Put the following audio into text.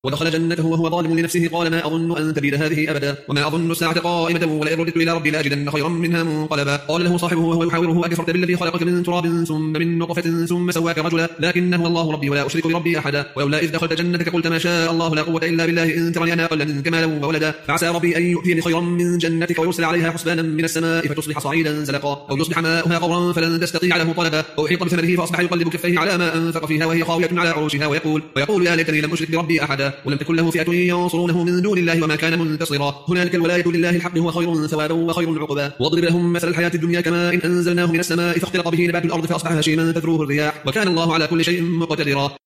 ودخل جنته وهو ظالم لنفسه قال ما أظن أن تبيد هذه أبدا وما أظن الساعة قائمة ولئن رددت إلى ربي لأجدن خيرا منها منقلبا. قال له صاحبه وهو يحاوره أكفرت بالذي خلقك من تراب ثم من نطفة ثم سواك رجلا لكن هو الله ربي ولا أشرك بربي أحدا. ولولا إذ دخلت جنتك قلت ما شاء الله لا قوة إلا بالله إن ترني أنا أقل منك مالا وولدا فعسى ربي أن يؤتيني خيرا من جنتك ويرسل عليها حسبانا من السماء فتصبح صعيدا زلقا أو يصبح ماؤها غورا فلن تستطيع له طلبا وأحيط بثمره فأصبح يقلب كفيه على ما أنفق فيها وهي خاوية على عروشها ويقول يا ليتني لم أشرك بربي أحدا ولم تكن له فئة ينصرونه من دون الله وما كان منتصرا. هنالك الولاية لله الحق هو خير ثوابا وخير عقبا. واضرب لهم مثل الحياة الدنيا كماء إن أنزلناه من السماء فاختلط به نبات الأرض فأصبح هشيما تذروه الرياح وكان الله على كل شيء مقتدرا.